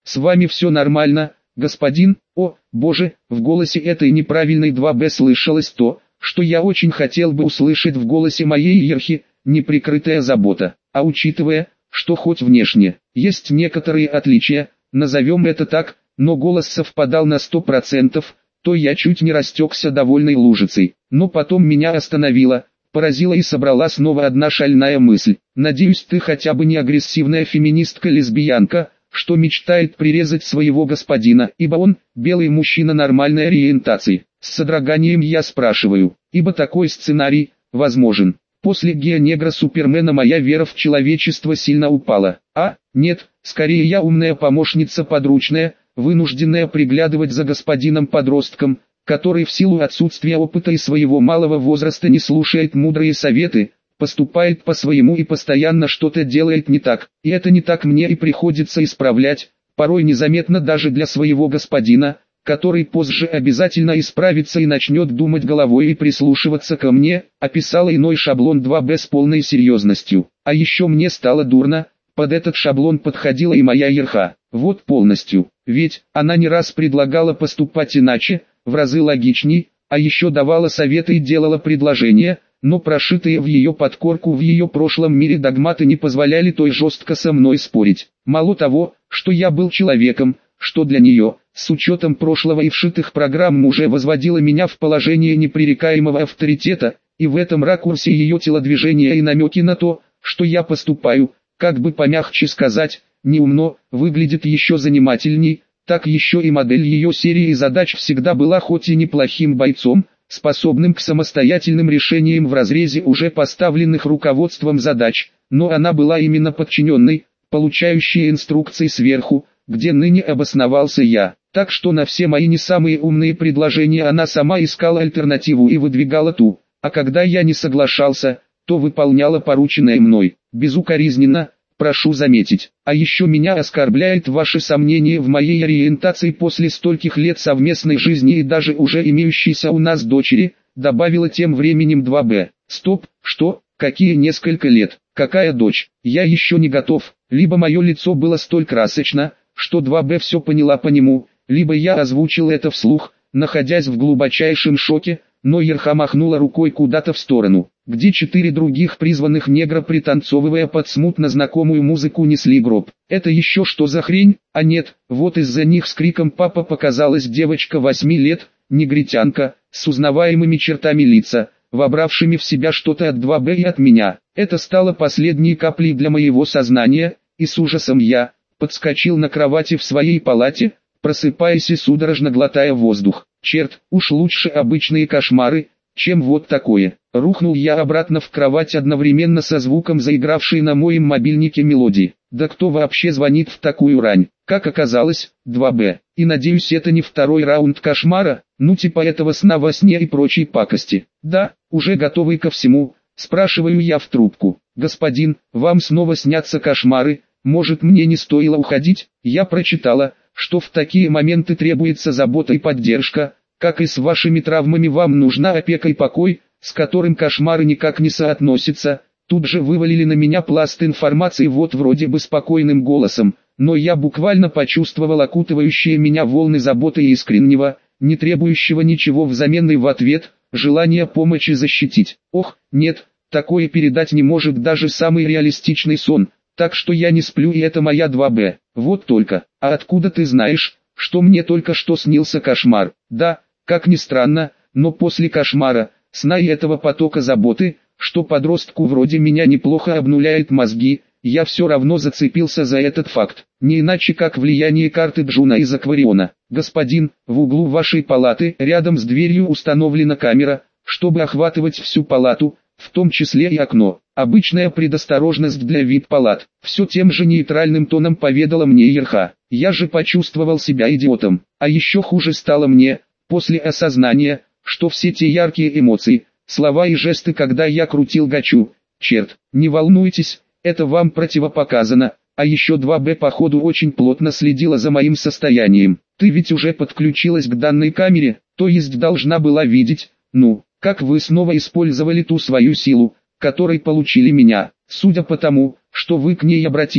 с вами все нормально, господин? О, боже, в голосе этой неправильной 2Б слышалось то, что я очень хотел бы услышать в голосе моей Ерхи, неприкрытая забота. А учитывая, что хоть внешне есть некоторые отличия, назовем это так, но голос совпадал на 100%, то я чуть не растекся довольной лужицей. Но потом меня остановило, поразила и собрала снова одна шальная мысль. Надеюсь, ты хотя бы не агрессивная феминистка-лесбиянка, что мечтает прирезать своего господина, ибо он, белый мужчина нормальной ориентации. С содроганием я спрашиваю, ибо такой сценарий возможен. После Гео-негра-супермена моя вера в человечество сильно упала. Нет, скорее я умная помощница подручная, вынужденная приглядывать за господином-подростком, который в силу отсутствия опыта и своего малого возраста не слушает мудрые советы, поступает по-своему и постоянно что-то делает не так, и это не так мне и приходится исправлять, порой незаметно даже для своего господина, который позже обязательно исправится и начнет думать головой и прислушиваться ко мне, описала иной шаблон 2Б с полной серьезностью. А еще мне стало дурно, под этот шаблон подходила и моя Ерха, вот полностью, ведь она не раз предлагала поступать иначе, в разы логичней, а еще давала советы и делала предложения, но прошитые в ее подкорку в ее прошлом мире догматы не позволяли той жестко со мной спорить. Мало того, что я был человеком, что для нее, с учетом прошлого и вшитых программ уже возводило меня в положение непререкаемого авторитета, и в этом ракурсе ее телодвижения и намеки на то, что я поступаю, как бы помягче сказать, неумно, выглядит еще занимательней, так еще и модель ее серии задач всегда была хоть и неплохим бойцом, способным к самостоятельным решениям в разрезе уже поставленных руководством задач, но она была именно подчиненной, получающей инструкции сверху, где ныне обосновался я. Так что на все мои не самые умные предложения она сама искала альтернативу и выдвигала ту, а когда я не соглашался, то выполняла порученное мной, безукоризненно, прошу заметить. А еще меня оскорбляет ваше сомнение в моей ориентации после стольких лет совместной жизни и даже уже имеющейся у нас дочери, добавила тем временем 2Б. Стоп, что, какие несколько лет, какая дочь, я еще не готов, либо мое лицо было столь красочно, что 2Б все поняла по нему, либо я озвучил это вслух, находясь в глубочайшем шоке, но Ерха махнула рукой куда-то в сторону, где 4 других призванных негра, пританцовывая под смутно знакомую музыку, несли гроб. Это еще что за хрень? А нет, вот из-за них с криком «папа» показалась девочка 8 лет, негритянка, с узнаваемыми чертами лица, вобравшими в себя что-то от 2Б и от меня. Это стало последней каплей для моего сознания, и с ужасом я подскочил на кровати в своей палате, просыпаясь и судорожно глотая воздух. Черт, уж лучше обычные кошмары, чем вот такое. Рухнул я обратно в кровать одновременно со звуком заигравшей на моем мобильнике мелодии. Да кто вообще звонит в такую рань? Как оказалось, 2Б. И надеюсь, это не второй раунд кошмара, ну типа этого сна во сне и прочей пакости. Да, уже готовый ко всему, спрашиваю я в трубку. Господин, вам снова снятся кошмары? Может, мне не стоило уходить? Я прочитала, что в такие моменты требуется забота и поддержка, как и с вашими травмами вам нужна опека и покой, с которым кошмары никак не соотносятся. Тут же вывалили на меня пласт информации вот вроде бы спокойным голосом, но я буквально почувствовал окутывающие меня волны заботы и искреннего, не требующего ничего взамен и в ответ, желания помочь и защитить. Ох, нет, такое передать не может даже самый реалистичный сон. Так что я не сплю, и это моя 2Б. Вот только, а откуда ты знаешь, что мне только что снился кошмар? Да, как ни странно, но после кошмара, сна и этого потока заботы, что подростку вроде меня неплохо обнуляет мозги, я все равно зацепился за этот факт. Не иначе как влияние карты Джуна из Аквариона. Господин, в углу вашей палаты рядом с дверью установлена камера, чтобы охватывать всю палату, в том числе и окно. Обычная предосторожность для вип-палат. Все тем же нейтральным тоном поведала мне Ерха. Я же почувствовал себя идиотом. А еще хуже стало мне, после осознания, что все те яркие эмоции, слова и жесты, когда я крутил гачу. Черт, не волнуйтесь, это вам противопоказано. А еще 2Б походу очень плотно следила за моим состоянием. Ты ведь уже подключилась к данной камере, то есть должна была видеть, как вы снова использовали ту свою силу, которой получили меня. Судя по тому, что вы к ней обратились,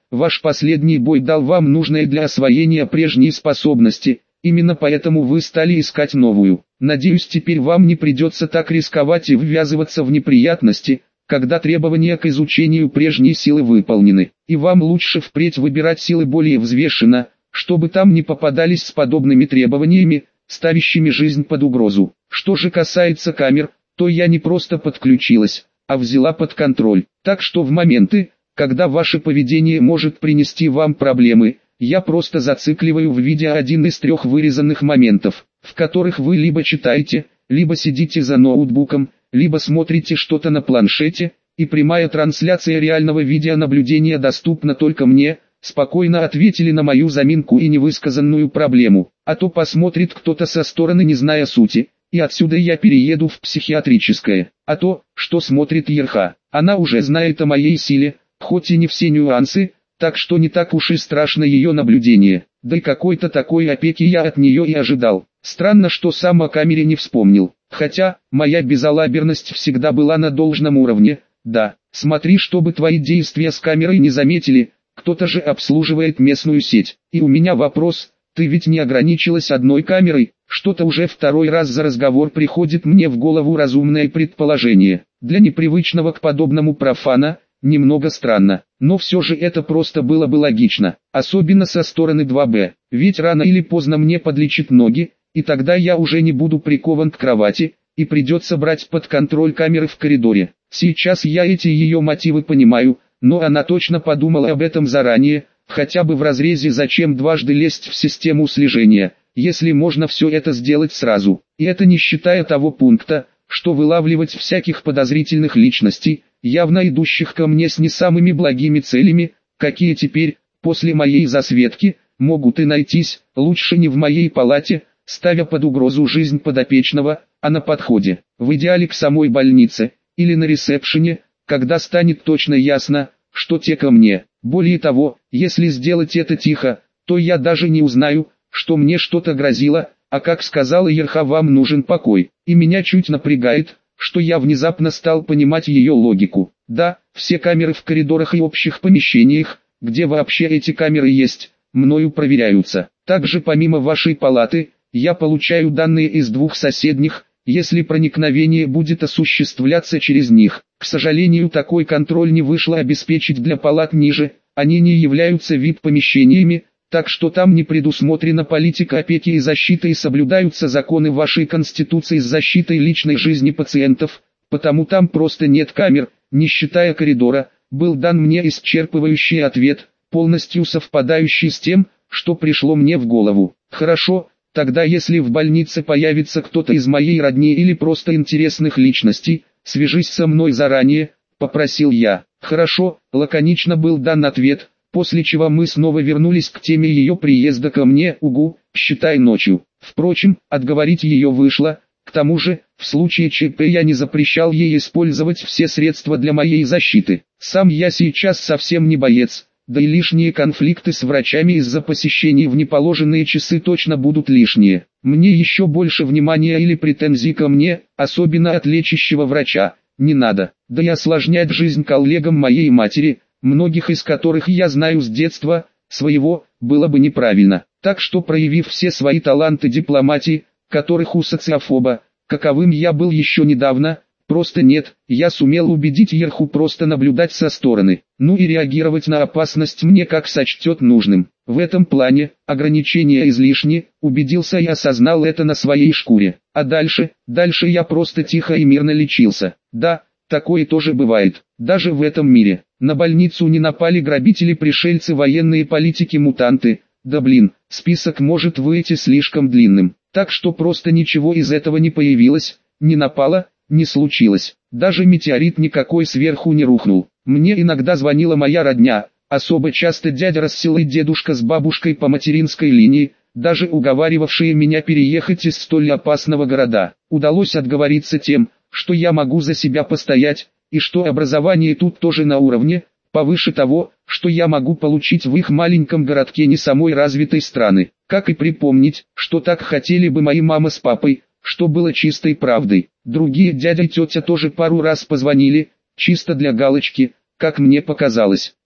ваш последний бой дал вам нужное для освоения прежней способности, именно поэтому вы стали искать новую. Надеюсь, теперь вам не придется так рисковать и ввязываться в неприятности, когда требования к изучению прежней силы выполнены. И вам лучше впредь выбирать силы более взвешенно, чтобы там не попадались с подобными требованиями, ставящими жизнь под угрозу. Что же касается камер, то я не просто подключилась, а взяла под контроль. Так что в моменты, когда ваше поведение может принести вам проблемы, я просто зацикливаю в видео один из 3 вырезанных моментов, в которых вы либо читаете, либо сидите за ноутбуком, либо смотрите что-то на планшете, и прямая трансляция реального видеонаблюдения доступна только мне. Спокойно ответили на мою заминку и невысказанную проблему, а то посмотрит кто-то со стороны, не зная сути, и отсюда я перееду в психиатрическое. А то, что смотрит Ерха, она уже знает о моей силе, хоть и не все нюансы, так что не так уж и страшно ее наблюдение. Да и какой-то такой опеки я от нее и ожидал. Странно, что сам о камере не вспомнил, хотя моя безалаберность всегда была на должном уровне. Да, смотри, чтобы твои действия с камерой не заметили. Кто-то же обслуживает местную сеть. И у меня вопрос, ты ведь не ограничилась одной камерой? Что-то уже второй раз за разговор приходит мне в голову разумное предположение. Для непривычного к подобному профана, немного странно, но все же это просто было бы логично, особенно со стороны 2Б, ведь рано или поздно мне подлечат ноги, и тогда я уже не буду прикован к кровати, и придется брать под контроль камеры в коридоре. Сейчас я эти ее мотивы понимаю, но она точно подумала об этом заранее, хотя бы в разрезе зачем дважды лезть в систему слежения, если можно все это сделать сразу. И это не считая того пункта, что вылавливать всяких подозрительных личностей, явно идущих ко мне с не самыми благими целями, какие теперь, после моей засветки, могут и найтись, лучше не в моей палате, ставя под угрозу жизнь подопечного, а на подходе, в идеале к самой больнице, или на ресепшене, когда станет точно ясно, что те ко мне. Более того, если сделать это тихо, то я даже не узнаю, что мне что-то грозило, а как сказала Ерха, вам нужен покой. И меня чуть напрягает, что я внезапно стал понимать ее логику. Да, все камеры в коридорах и общих помещениях, где вообще эти камеры есть, мною проверяются. Также помимо вашей палаты, я получаю данные из 2 соседних, если проникновение будет осуществляться через них. К сожалению, такой контроль не вышло обеспечить для палат ниже, они не являются VIP-помещениями, так что там не предусмотрена политика опеки и защиты и соблюдаются законы вашей Конституции с защитой личной жизни пациентов, потому там просто нет камер, не считая коридора. Был дан мне исчерпывающий ответ, полностью совпадающий с тем, что пришло мне в голову. Хорошо. Тогда если в больнице появится кто-то из моей родни или просто интересных личностей, свяжись со мной заранее, попросил я. Хорошо, лаконично был дан ответ, после чего мы снова вернулись к теме ее приезда ко мне, угу, считай ночью. Впрочем, отговорить ее вышло, к тому же, в случае ЧП я не запрещал ей использовать все средства для моей защиты. Сам я сейчас совсем не боец. Да и лишние конфликты с врачами из-за посещений в неположенные часы точно будут лишние. Мне еще больше внимания или претензий ко мне, особенно от лечащего врача, не надо. Да и осложнять жизнь коллегам моей матери, многих из которых я знаю с детства, своего, было бы неправильно. Так что, проявив все свои таланты дипломатии, которых у социофоба, каковым я был еще недавно, просто нет, я сумел убедить Ерху просто наблюдать со стороны, ну и реагировать на опасность мне как сочтет нужным. В этом плане, ограничения излишни, убедился и осознал это на своей шкуре. А дальше я просто тихо и мирно лечился. Да, такое тоже бывает, даже в этом мире. На больницу не напали грабители-пришельцы, военные, политики-мутанты. Да блин, список может выйти слишком длинным. Так что просто ничего из этого не появилось, не напало, не случилось. Даже метеорит никакой сверху не рухнул. Мне иногда звонила моя родня, особо часто дядя Рассел и дедушка с бабушкой по материнской линии, даже уговаривавшие меня переехать из столь опасного города. Удалось отговориться тем, что я могу за себя постоять, и что образование тут тоже на уровне, повыше того, что я могу получить в их маленьком городке не самой развитой страны. Как и припомнить, что так хотели бы мои мама с папой, что было чистой правдой. Другие дядя и тетя тоже пару раз позвонили, чисто для галочки, как мне показалось.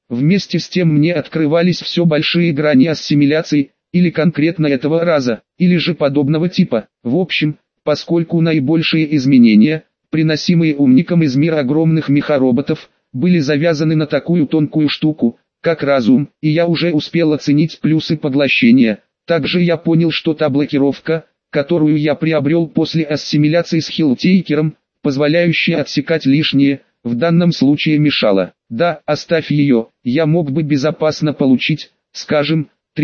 Вместе с тем мне открывались все большие грани ассимиляции, или конкретно этого раза, или же подобного типа. В общем, поскольку наибольшие изменения, приносимые умникам из мира огромных мехароботов, были завязаны на такую тонкую штуку, как разум, и я уже успел оценить плюсы поглощения. Также я понял, что та блокировка, которую я приобрел после ассимиляции с Хилтейкером, позволяющая отсекать лишнее, в данном случае мешала. Да, оставь ее, я мог бы безопасно получить, скажем,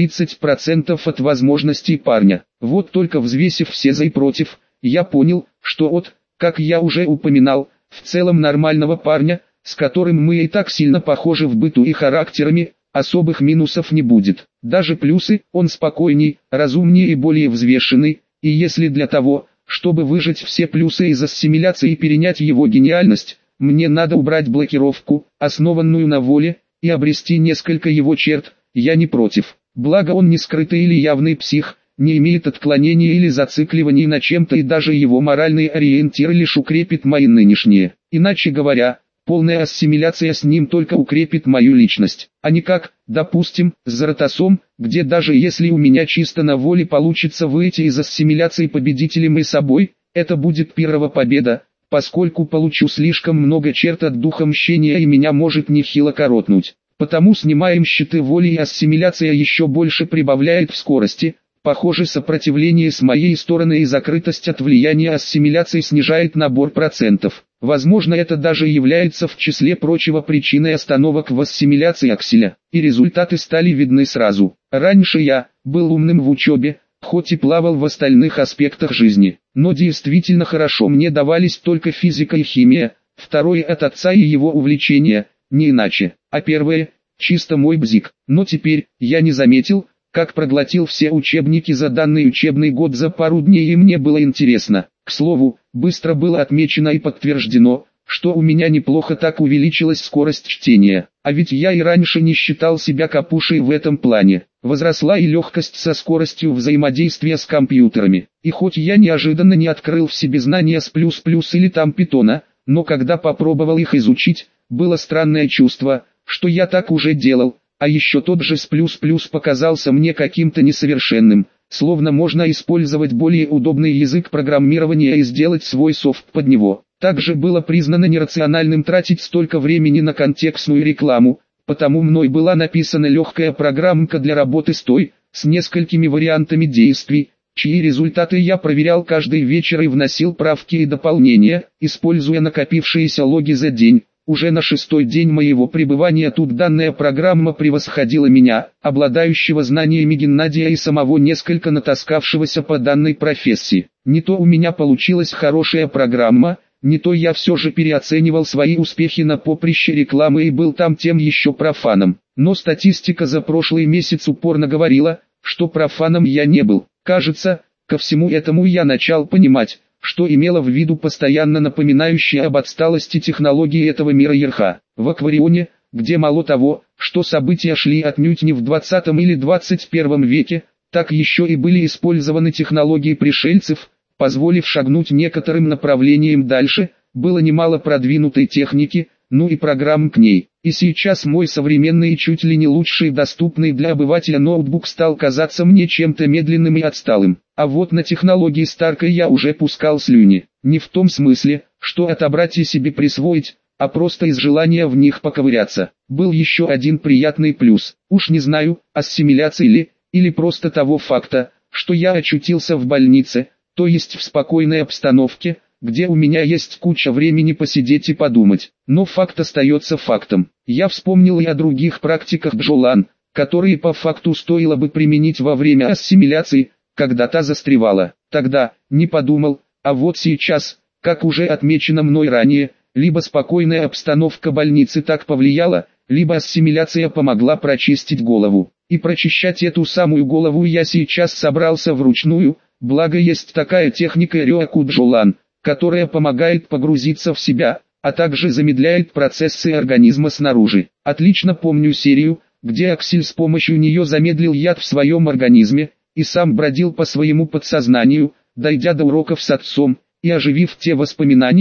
30% от возможностей парня. Вот только взвесив все за и против, я понял, что как я уже упоминал, в целом нормального парня, с которым мы и так сильно похожи в быту и характерами, особых минусов не будет. Даже плюсы, он спокойней, разумнее и более взвешенный, и если для того, чтобы выжать все плюсы из ассимиляции и перенять его гениальность, мне надо убрать блокировку, основанную на воле, и обрести несколько его черт, я не против. Благо он не скрытый или явный псих, не имеет отклонений или зацикливаний на чем-то, и даже его моральный ориентир лишь укрепит мои нынешние. Иначе говоря, полная ассимиляция с ним только укрепит мою личность, а не как, допустим, с Заратосом, где даже если у меня чисто на воле получится выйти из ассимиляции победителем и собой, это будет первая победа, поскольку получу слишком много черт от духа мщения и меня может нехило коротнуть. Потому снимаем щиты воли, и ассимиляция еще больше прибавляет в скорости. Похоже, сопротивление с моей стороны и закрытость от влияния ассимиляции снижает набор процентов. Возможно, это даже является в числе прочего причиной остановок в ассимиляции Акселя. И результаты стали видны сразу. Раньше я был умным в учебе, хоть и плавал в остальных аспектах жизни. Но действительно хорошо мне давались только физика и химия, второе от отца и его увлечения, не иначе. А первое, чисто мой бзик. Но теперь, я не заметил, как проглотил все учебники за данный учебный год за пару дней, и мне было интересно. К слову, быстро было отмечено и подтверждено, что у меня неплохо так увеличилась скорость чтения. А ведь я и раньше не считал себя капушей в этом плане. Возросла и легкость со скоростью взаимодействия с компьютерами. И хоть я неожиданно не открыл в себе знания с плюс-плюс или там питона, но когда попробовал их изучить, было странное чувство, что я так уже делал, а еще тот же с плюс-плюс показался мне каким-то несовершенным, словно можно использовать более удобный язык программирования и сделать свой софт под него. Также было признано нерациональным тратить столько времени на контекстную рекламу, потому мной была написана легкая программка для работы с несколькими вариантами действий, чьи результаты я проверял каждый вечер и вносил правки и дополнения, используя накопившиеся логи за день. Уже на 6-й день моего пребывания тут данная программа превосходила меня, обладающего знаниями Геннадия и самого несколько натаскавшегося по данной профессии. Не то у меня получилась хорошая программа, не то я все же переоценивал свои успехи на поприще рекламы и был там тем еще профаном. Но статистика за прошлый месяц упорно говорила, что профаном я не был. Кажется, ко всему этому я начал понимать, что имело в виду постоянно напоминающие об отсталости технологии этого мира Ерха. В Акварионе, где мало того, что события шли отнюдь не в 20 или 21 веке, так еще и были использованы технологии пришельцев, позволив шагнуть некоторым направлениям дальше, было немало продвинутой техники, ну и программ к ней. И сейчас мой современный и чуть ли не лучший доступный для обывателя ноутбук стал казаться мне чем-то медленным и отсталым. А вот на технологии Старка я уже пускал слюни. Не в том смысле, что отобрать и себе присвоить, а просто из желания в них поковыряться. Был еще один приятный плюс. Уж не знаю, ассимиляции или просто того факта, что я очутился в больнице, то есть в спокойной обстановке, где у меня есть куча времени посидеть и подумать. Но факт остается фактом. Я вспомнил и о других практиках Джолан, которые по факту стоило бы применить во время ассимиляции, когда та застревала. Тогда, не подумал, а вот сейчас, как уже отмечено мной ранее, либо спокойная обстановка больницы так повлияла, либо ассимиляция помогла прочистить голову. И прочищать эту самую голову я сейчас собрался вручную, благо есть такая техника Рёаку Джолан, которая помогает погрузиться в себя, а также замедляет процессы организма снаружи. Отлично помню серию, где Аксель с помощью нее замедлил яд в своем организме, и сам бродил по своему подсознанию, дойдя до уроков с отцом, и оживив те воспоминания,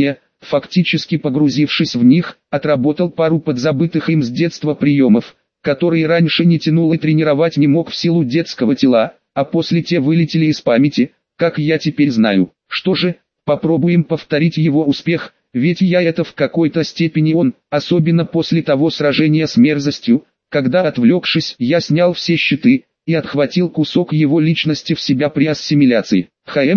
фактически погрузившись в них, отработал пару подзабытых им с детства приемов, которые раньше не тянул и тренировать не мог в силу детского тела, а после те вылетели из памяти, как я теперь знаю. Что же, попробуем повторить его успех, ведь я это в какой-то степени он, особенно после того сражения с мерзостью, когда, отвлекшись, я снял все щиты и отхватил кусок его личности в себя при ассимиляции.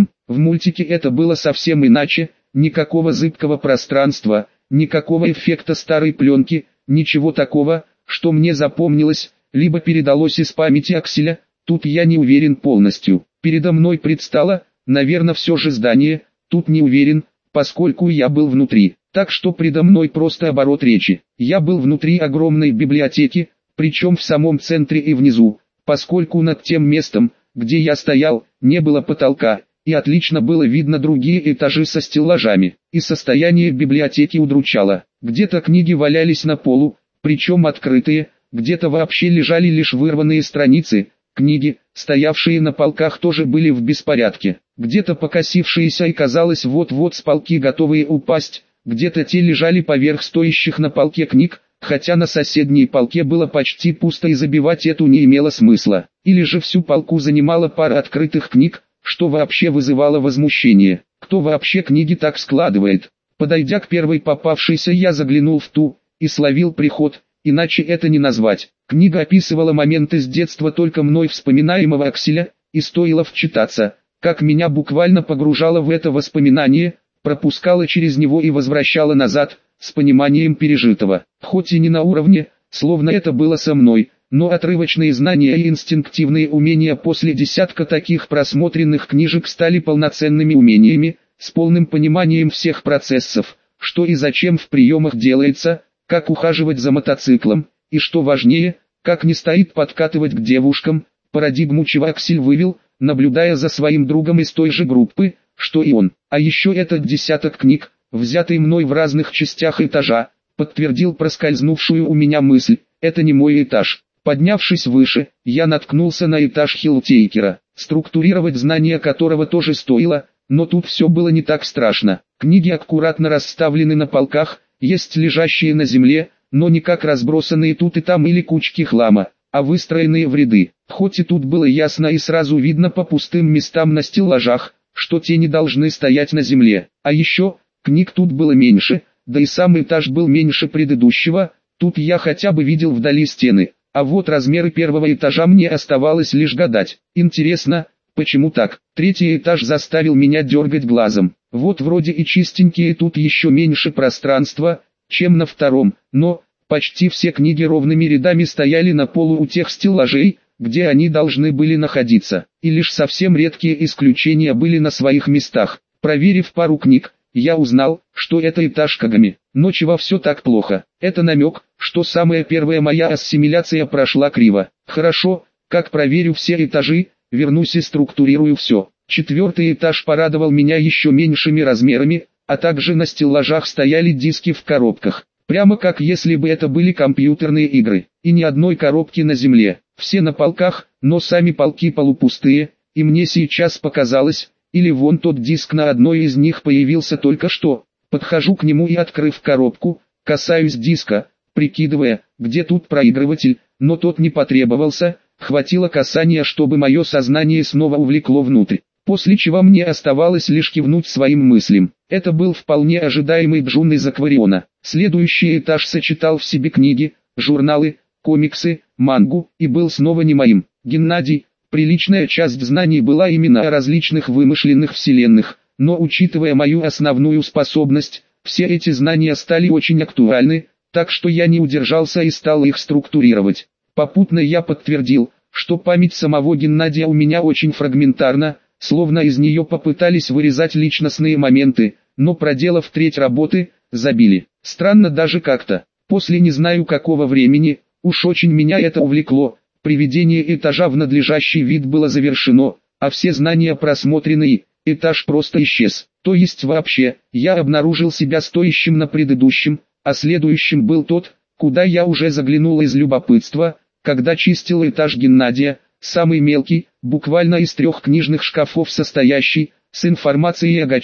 В мультике это было совсем иначе, никакого зыбкого пространства, никакого эффекта старой пленки, ничего такого, что мне запомнилось, либо передалось из памяти Акселя. Тут я не уверен полностью. Передо мной предстало, наверное, все же здание, тут не уверен, поскольку я был внутри. Так что предо мной просто оборот речи. Я был внутри огромной библиотеки, причем в самом центре и внизу, поскольку над тем местом, где я стоял, не было потолка, и отлично было видно другие этажи со стеллажами. И состояние библиотеки удручало. Где-то книги валялись на полу, причем открытые, где-то вообще лежали лишь вырванные страницы. Книги, стоявшие на полках, тоже были в беспорядке. Где-то покосившиеся и казалось вот-вот с полки готовые упасть, где-то те лежали поверх стоящих на полке книг, хотя на соседней полке было почти пусто и забивать эту не имело смысла. Или же всю полку занимала пара открытых книг, что вообще вызывало возмущение. Кто вообще книги так складывает? Подойдя к первой попавшейся, я заглянул в ту и словил приход, иначе это не назвать. Книга описывала моменты с детства только мной вспоминаемого Акселя, и стоило вчитаться, как меня буквально погружало в это воспоминание, пропускало через него и возвращало назад, с пониманием пережитого. Хоть и не на уровне, словно это было со мной, но отрывочные знания и инстинктивные умения после десятка таких просмотренных книжек стали полноценными умениями, с полным пониманием всех процессов, что и зачем в приемах делается, как ухаживать за мотоциклом, и что важнее, как не стоит подкатывать к девушкам. Парадигму чего Аксель вывел, наблюдая за своим другом из той же группы, что и он. А еще этот десяток книг, взятый мной в разных частях этажа, подтвердил проскользнувшую у меня мысль: это не мой этаж. Поднявшись выше, я наткнулся на этаж Хилтейкера, структурировать знания которого тоже стоило, но тут все было не так страшно. Книги аккуратно расставлены на полках, есть лежащие на земле, но не как разбросанные тут и там или кучки хлама, а выстроенные в ряды. Хоть и тут было ясно и сразу видно по пустым местам на стеллажах, что те не должны стоять на земле. А еще, книг тут было меньше, да и сам этаж был меньше предыдущего, тут я хотя бы видел вдали стены. А вот размеры первого этажа мне оставалось лишь гадать. Интересно, почему так? Третий этаж заставил меня дергать глазом. Вот вроде и чистенькие, тут еще меньше пространства, чем на втором, но почти все книги ровными рядами стояли на полу у тех стеллажей, где они должны были находиться, и лишь совсем редкие исключения были на своих местах. Проверив пару книг, я узнал, что это этаж Кагами. Но чего все так плохо? Это намек, что самая первая моя ассимиляция прошла криво. Хорошо, как проверю все этажи, вернусь и структурирую все. Четвертый этаж порадовал меня еще меньшими размерами, а также на стеллажах стояли диски в коробках. Прямо как если бы это были компьютерные игры. И ни одной коробки на земле. Все на полках, но сами полки полупустые, и мне сейчас показалось, или вон тот диск на одной из них появился только что. Подхожу к нему и, открыв коробку, касаюсь диска, прикидывая, где тут проигрыватель, но тот не потребовался, хватило касания, чтобы мое сознание снова увлекло внутрь. После чего мне оставалось лишь кивнуть своим мыслям. Это был вполне ожидаемый Джун из Аквариона. Следующий этаж сочетал в себе книги, журналы, комиксы, мангу, и был снова не моим. Геннадий, приличная часть знаний была именно о различных вымышленных вселенных, но учитывая мою основную способность, все эти знания стали очень актуальны, так что я не удержался и стал их структурировать. Попутно я подтвердил, что память самого Геннадия у меня очень фрагментарна, словно из нее попытались вырезать личностные моменты, но проделав треть работы, забили. Странно даже как-то. После не знаю какого времени, уж очень меня это увлекло, приведение этажа в надлежащий вид было завершено, а все знания просмотрены и этаж просто исчез. То есть вообще, я обнаружил себя стоящим на предыдущем, а следующим был тот, куда я уже заглянул из любопытства, когда чистил этаж Геннадия, самый мелкий, буквально из 3 книжных шкафов состоящий, с информацией о Гаче,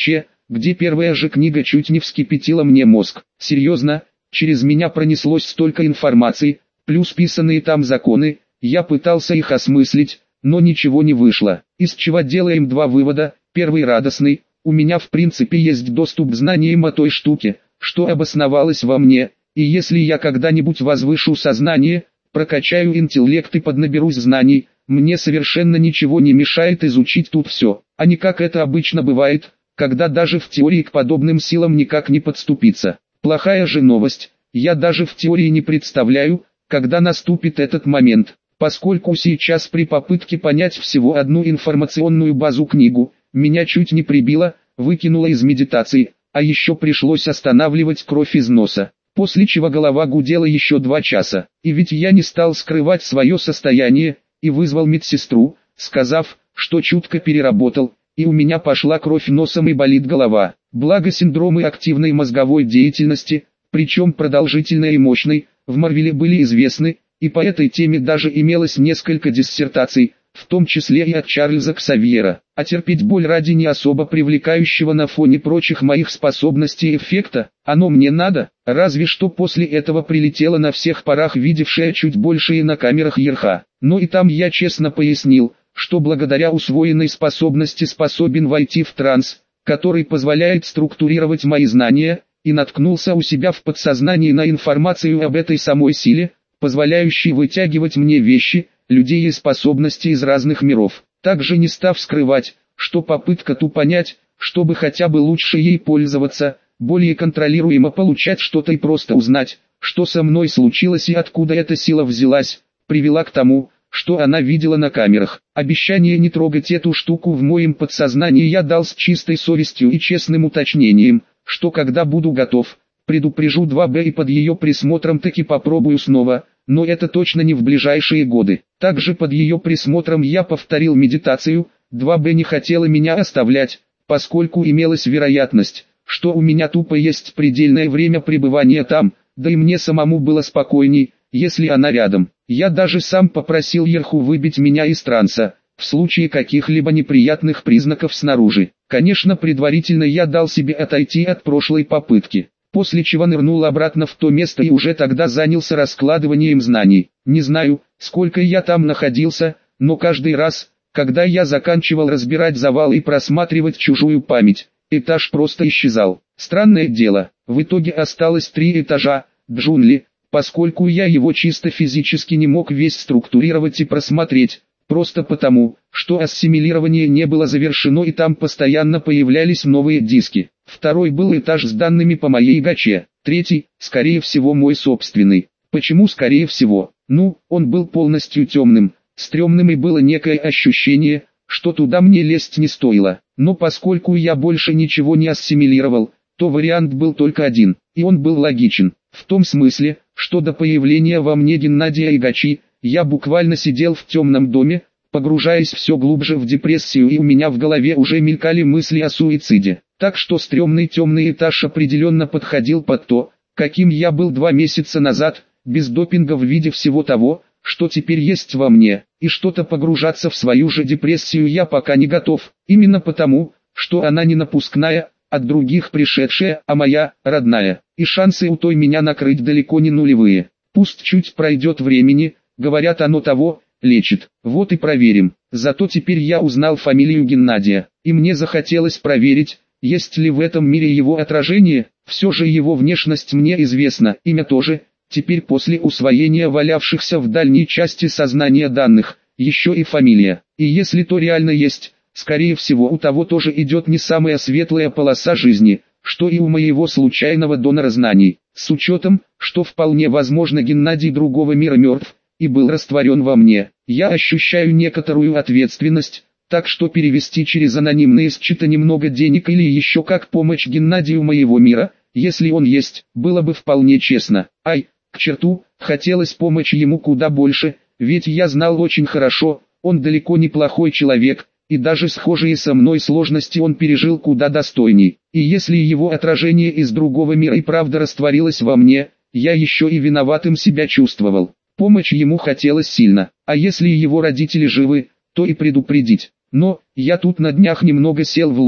где первая же книга чуть не вскипятила мне мозг. Серьезно, через меня пронеслось столько информации, плюс писанные там законы, я пытался их осмыслить, но ничего не вышло. Из чего делаем два вывода. Первый радостный: у меня в принципе есть доступ к знаниям о той штуке, что обосновалось во мне, и если я когда-нибудь возвышу сознание, прокачаю интеллект и поднаберусь знаний, мне совершенно ничего не мешает изучить тут все, а не как это обычно бывает, когда даже в теории к подобным силам никак не подступиться. Плохая же новость: я даже в теории не представляю, когда наступит этот момент, поскольку сейчас при попытке понять всего одну информационную базу книгу, меня чуть не прибило, выкинуло из медитации, а еще пришлось останавливать кровь из носа, после чего голова гудела еще 2 часа. И ведь я не стал скрывать свое состояние, и вызвал медсестру, сказав, что чутко переработал, и у меня пошла кровь носом и болит голова. Благо синдромы активной мозговой деятельности, причем продолжительной и мощной, в Марвеле были известны, и по этой теме даже имелось несколько диссертаций, в том числе и от Чарльза Ксавьера. А терпеть боль ради не особо привлекающего на фоне прочих моих способностей эффекта, оно мне надо, разве что после этого прилетела на всех парах видевшая чуть большее на камерах Ерха. Но и там я честно пояснил, что благодаря усвоенной способности способен войти в транс, который позволяет структурировать мои знания, и наткнулся у себя в подсознании на информацию об этой самой силе, позволяющей вытягивать мне вещи, людей и способности из разных миров. Также не став скрывать, что попытка ту понять, чтобы хотя бы лучше ей пользоваться, более контролируемо получать что-то и просто узнать, что со мной случилось и откуда эта сила взялась, привела к тому, что она видела на камерах. Обещание не трогать эту штуку в моем подсознании я дал с чистой совестью и честным уточнением, что когда буду готов, предупрежу 2Б и под ее присмотром таки попробую снова, но это точно не в ближайшие годы. Также под ее присмотром я повторил медитацию, 2Б не хотела меня оставлять, поскольку имелась вероятность, что у меня тупо есть предельное время пребывания там, да и мне самому было спокойней, если она рядом. Я даже сам попросил Ерху выбить меня из транса, в случае каких-либо неприятных признаков снаружи. Конечно, предварительно я дал себе отойти от прошлой попытки, после чего нырнул обратно в то место и уже тогда занялся раскладыванием знаний. Не знаю, сколько я там находился, но каждый раз, когда я заканчивал разбирать завал и просматривать чужую память, этаж просто исчезал. Странное дело, в итоге осталось 3 этажа, джунгли, поскольку я его чисто физически не мог весь структурировать и просмотреть, просто потому, что ассимилирование не было завершено и там постоянно появлялись новые диски. Второй был этаж с данными по моей гаче, третий, скорее всего, мой собственный. Почему скорее всего? Ну, он был полностью темным, стрёмным, и было некое ощущение, что туда мне лезть не стоило. Но поскольку я больше ничего не ассимилировал, то вариант был только один, и он был логичен. В том смысле, что до появления во мне Геннадия и Гачи, я буквально сидел в темном доме, погружаясь все глубже в депрессию, и у меня в голове уже мелькали мысли о суициде. Так что стрёмный темный этаж определенно подходил под то, каким я был 2 месяца назад, без допинга в виде всего того, что теперь есть во мне, и что-то погружаться в свою же депрессию я пока не готов, именно потому, что она не напускная, от других пришедшая, а моя, родная, и шансы у той меня накрыть далеко не нулевые. Пусть чуть пройдет времени, говорят, оно того, лечит. Вот и проверим. Зато теперь я узнал фамилию Геннадия, и мне захотелось проверить, есть ли в этом мире его отражение. Все же его внешность мне известна, имя тоже. Теперь после усвоения валявшихся в дальней части сознания данных, еще и фамилия. И если то реально есть, скорее всего у того тоже идет не самая светлая полоса жизни, что и у моего случайного донора знаний. С учетом, что вполне возможно Геннадий другого мира мертв, и был растворен во мне, я ощущаю некоторую ответственность, так что перевести через анонимные счета немного денег или еще как помощь Геннадию моего мира, если он есть, было бы вполне честно. Ай, к черту, хотелось помочь ему куда больше, ведь я знал очень хорошо, он далеко не плохой человек, и даже схожие со мной сложности он пережил куда достойней. И если его отражение из другого мира и правда растворилось во мне, я еще и виноватым себя чувствовал. Помочь ему хотелось сильно, а если его родители живы, то и предупредить. Но, я тут на днях немного сел в лужу.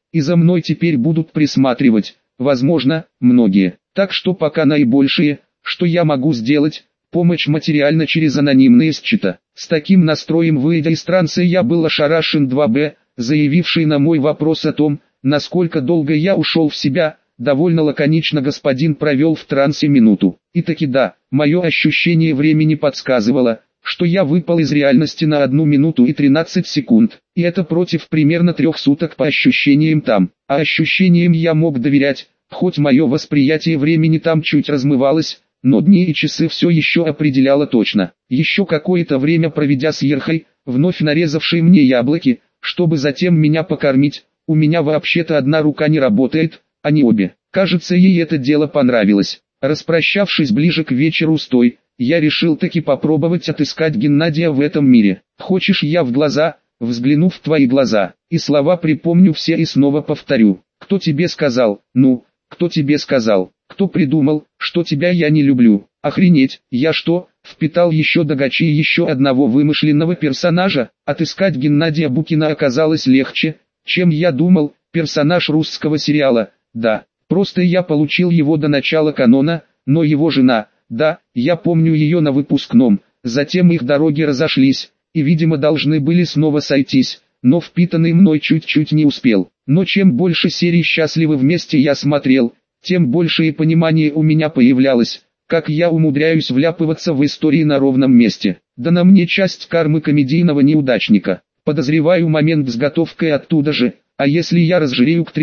и за мной теперь будут присматривать, возможно, многие. Так что пока наибольшее, что я могу сделать, помощь материально через анонимные счета. С таким настроем, выйдя из транса, я был ошарашен 2Б, заявивший на мой вопрос о том, насколько долго я ушел в себя. Довольно лаконично господин провел в трансе минуту. И таки да, мое ощущение времени подсказывало, что я выпал из реальности на 1 минуту и 13 секунд. И это против примерно 3 суток по ощущениям там. А ощущениям я мог доверять, хоть мое восприятие времени там чуть размывалось, но дни и часы все еще определяло точно. Еще какое-то время проведя с Ерхой, вновь нарезавшей мне яблоки, чтобы затем меня покормить, у меня вообще-то одна рука не работает, а не обе. Кажется, ей это дело понравилось. Распрощавшись ближе к вечеру с той, я решил таки попробовать отыскать Геннадия в этом мире. Хочешь, я в глаза, взгляну в твои глаза, и слова припомню все и снова повторю. Кто тебе сказал, кто тебе сказал, кто придумал, что тебя я не люблю? Охренеть, я что, впитал еще Дагачи и еще одного вымышленного персонажа? Отыскать Геннадия Букина оказалось легче, чем я думал, персонаж русского сериала. Да, просто я получил его до начала канона, но его жена, да, я помню ее на выпускном, затем их дороги разошлись, и видимо должны были снова сойтись, но впитанный мной чуть-чуть не успел. Но чем больше серий «Счастливы вместе» я смотрел, тем большее понимание у меня появлялось, как я умудряюсь вляпываться в истории на ровном месте. Да на мне часть кармы комедийного неудачника. Подозреваю, момент с готовкой оттуда же. А если я разжирею к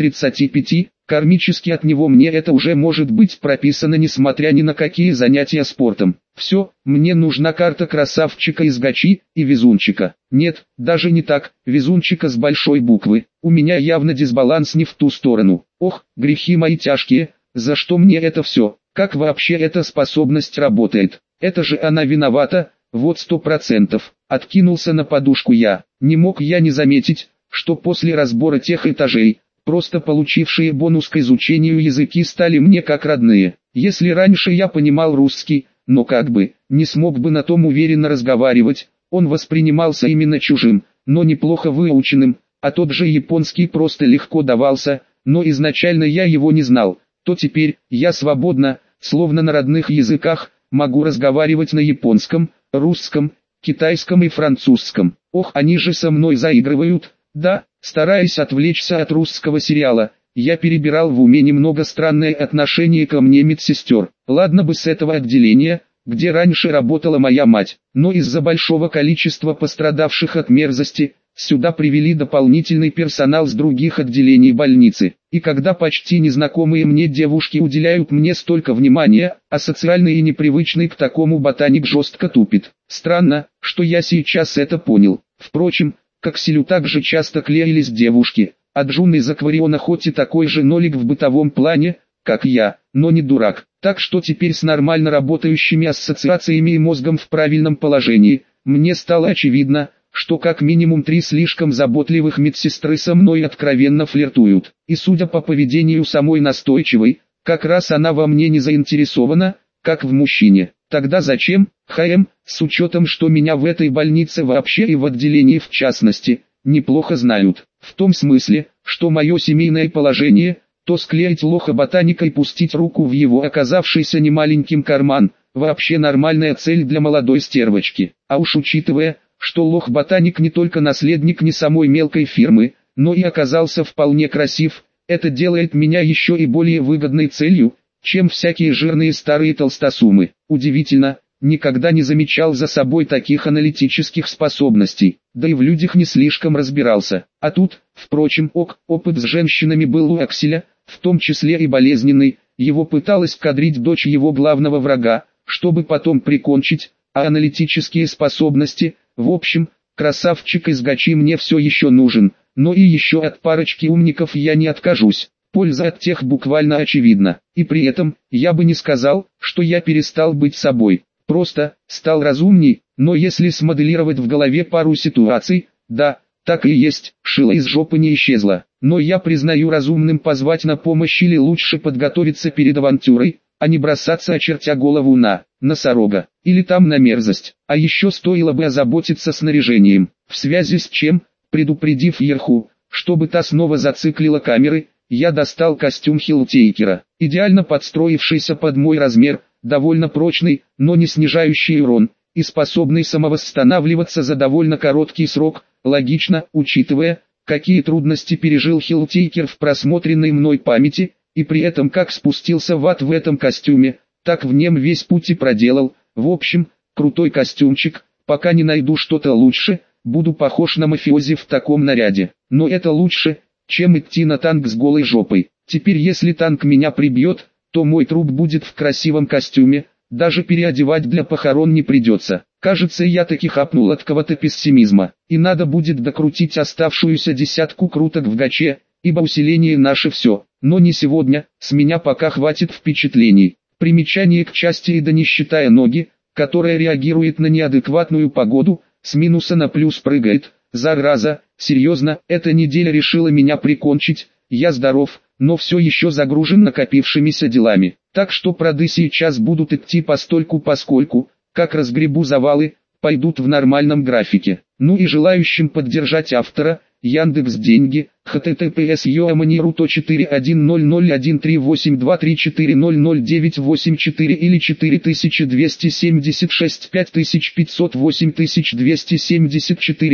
30-35, кармически от него мне это уже может быть прописано, несмотря ни на какие занятия спортом. Все, мне нужна карта красавчика из Гачи и везунчика. Нет, даже не так, везунчика с большой буквы. У меня явно дисбаланс не в ту сторону. Ох, грехи мои тяжкие, за что мне это все? Как вообще эта способность работает? Это же она виновата, вот 100%. Откинулся на подушку я. Не мог я не заметить, что после разбора тех этажей, просто получившие бонус к изучению языки стали мне как родные. Если раньше я понимал русский, но как бы, не смог бы на том уверенно разговаривать, он воспринимался именно чужим, но неплохо выученным, а тот же японский просто легко давался, но изначально я его не знал, то теперь, я свободно, словно на родных языках, могу разговаривать на японском, русском, китайском и французском. Ох, они же со мной заигрывают. Да, стараясь отвлечься от русского сериала, я перебирал в уме немного странное отношение ко мне медсестер. Ладно бы с этого отделения, где раньше работала моя мать, но из-за большого количества пострадавших от мерзости, сюда привели дополнительный персонал с других отделений больницы. И когда почти незнакомые мне девушки уделяют мне столько внимания, а социальный и непривычный к такому ботаник жестко тупит. Странно, что я сейчас это понял. Впрочем, как Селю также часто клеились девушки, а Джун из Аквариона хоть и такой же нолик в бытовом плане, как я, но не дурак. Так что теперь с нормально работающими ассоциациями и мозгом в правильном положении, мне стало очевидно, что как минимум 3 слишком заботливых медсестры со мной откровенно флиртуют. И судя по поведению самой настойчивой, как раз она во мне не заинтересована, как в мужчине. Тогда зачем, с учетом, что меня в этой больнице вообще и в отделении в частности, неплохо знают. В том смысле, что мое семейное положение, то склеить лоха ботаника и пустить руку в его оказавшийся немаленьким карман, вообще нормальная цель для молодой стервочки. А уж учитывая, что лох-ботаник не только наследник не самой мелкой фирмы, но и оказался вполне красив, это делает меня еще и более выгодной целью, чем всякие жирные старые толстосумы. Удивительно, никогда не замечал за собой таких аналитических способностей, да и в людях не слишком разбирался. А тут, впрочем, опыт с женщинами был у Акселя, в том числе и болезненный, его пыталась кадрить дочь его главного врага, чтобы потом прикончить, а аналитические способности, в общем, красавчик из Гачи мне все еще нужен, но и еще от парочки умников я не откажусь. Польза от тех буквально очевидна. И при этом, я бы не сказал, что я перестал быть собой. Просто, стал разумней, но если смоделировать в голове пару ситуаций, да, так и есть, шило из жопы не исчезло. Но я признаю разумным позвать на помощь или лучше подготовиться перед авантюрой, а не бросаться, очертя голову на носорога, или там на мерзость. А еще стоило бы озаботиться снаряжением, в связи с чем, предупредив Ерху, чтобы та снова зациклила камеры, я достал костюм Хилтейкера, идеально подстроившийся под мой размер, довольно прочный, но не снижающий урон, и способный самовосстанавливаться за довольно короткий срок, логично, учитывая, какие трудности пережил Хилтейкер в просмотренной мной памяти, и при этом как спустился в ад в этом костюме, так в нем весь путь и проделал. В общем, крутой костюмчик, пока не найду что-то лучше, буду похож на мафиози в таком наряде. Но это лучше, чем идти на танк с голой жопой. Теперь если танк меня прибьет, то мой труп будет в красивом костюме, даже переодевать для похорон не придется. Кажется, я таки хапнул от кого-то пессимизма, и надо будет докрутить оставшуюся десятку круток в гаче, ибо усиление наше все. Но не сегодня, с меня пока хватит впечатлений. Примечание к части и да не считая ноги, которая реагирует на неадекватную погоду, с минуса на плюс прыгает. Зараза, серьезно, эта неделя решила меня прикончить. Я здоров, но все еще загружен накопившимися делами. Так что проды сейчас будут идти постольку-поскольку, как разгребу завалы, пойдут в нормальном графике. Ну и желающим поддержать автора, Яндекс.Деньги, https://410013823400984 или 4276 5508 274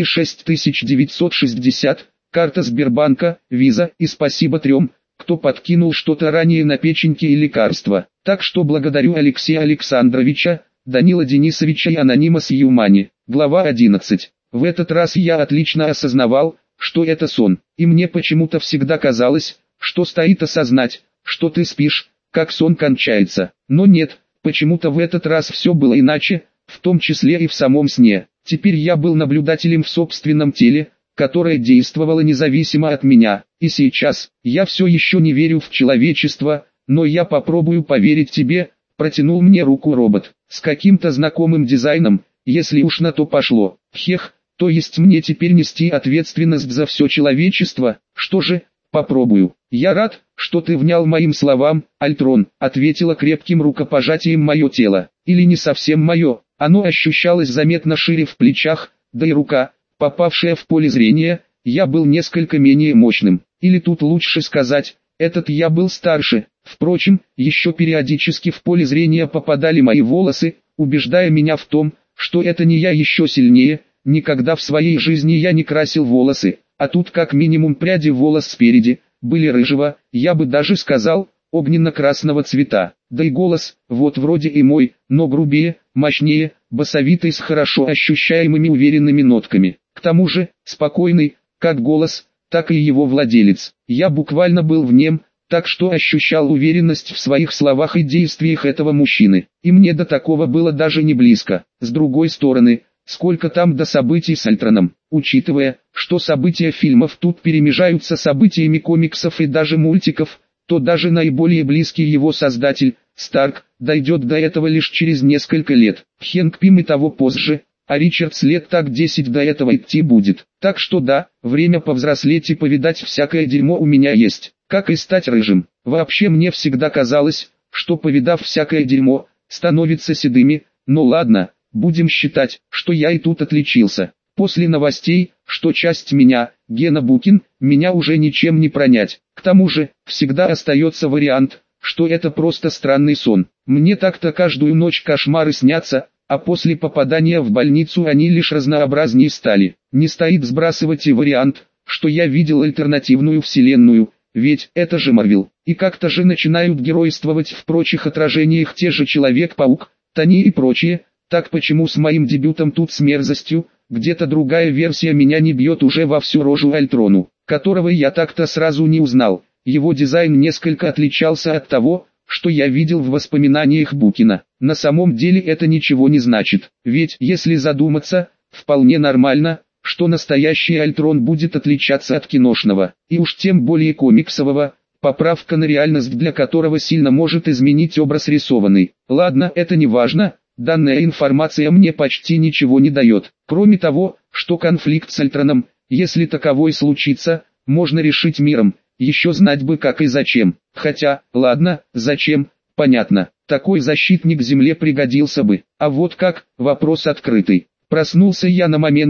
6960, карта Сбербанка, Виза, и спасибо трем, кто подкинул что-то ранее на печеньки и лекарства. Так что благодарю Алексея Александровича, Данила Денисовича и Анонимас Юмани. Глава 11. В этот раз я отлично осознавал, что это сон, и мне почему-то всегда казалось, что стоит осознать, что ты спишь, как сон кончается. Но нет, почему-то в этот раз все было иначе, в том числе и в самом сне. Теперь я был наблюдателем в собственном теле, которое действовало независимо от меня, и сейчас, я все еще не верю в человечество, но я попробую поверить тебе, протянул мне руку робот, с каким-то знакомым дизайном, если уж на то пошло. Хех. То есть мне теперь нести ответственность за все человечество? Что же, попробую. Я рад, что ты внял моим словам, Альтрон, ответила крепким рукопожатием мое тело. Или не совсем мое, оно ощущалось заметно шире в плечах, да и рука, попавшая в поле зрения, я был несколько менее мощным. Или тут лучше сказать, этот я был старше. Впрочем, еще периодически в поле зрения попадали мои волосы, убеждая меня в том, что это не я еще сильнее. Никогда в своей жизни я не красил волосы, а тут как минимум пряди волос спереди, были рыжего, я бы даже сказал, огненно-красного цвета. Да и голос, вот вроде и мой, но грубее, мощнее, басовитый с хорошо ощущаемыми уверенными нотками. К тому же, спокойный, как голос, так и его владелец. Я буквально был в нем, так что ощущал уверенность в своих словах и действиях этого мужчины. И мне до такого было даже не близко. С другой стороны, сколько там до событий с Альтроном, учитывая, что события фильмов тут перемежаются событиями комиксов и даже мультиков, то даже наиболее близкий его создатель, Старк, дойдет до этого лишь через несколько лет. Хэнк Пим и того позже, а Ричардс лет так 10 до этого идти будет. Так что да, время повзрослеть и повидать всякое дерьмо у меня есть, как и стать рыжим. Вообще мне всегда казалось, что повидав всякое дерьмо, становится седыми, но ладно. Будем считать, что я и тут отличился. После новостей, что часть меня, Гена Букин, меня уже ничем не пронять. К тому же, всегда остается вариант, что это просто странный сон. Мне так-то каждую ночь кошмары снятся, а после попадания в больницу они лишь разнообразнее стали. Не стоит сбрасывать и вариант, что я видел альтернативную вселенную, ведь это же Марвел. И как-то же начинают геройствовать в прочих отражениях те же Человек-паук, Тони и прочие. Так почему с моим дебютом тут с мерзостью, где-то другая версия меня не бьет уже во всю рожу Альтрону, которого я так-то сразу не узнал. Его дизайн несколько отличался от того, что я видел в воспоминаниях Букина. На самом деле это ничего не значит, ведь если задуматься, вполне нормально, что настоящий Альтрон будет отличаться от киношного, и уж тем более комиксового, поправка на реальность для которого сильно может изменить образ рисованный. Ладно, это не важно. Данная информация мне почти ничего не дает, кроме того, что конфликт с Альтроном, если таковой случится, можно решить миром, еще знать бы как и зачем. Хотя, ладно, зачем, понятно, такой защитник Земле пригодился бы, а вот как, вопрос открытый. Проснулся я на моменте,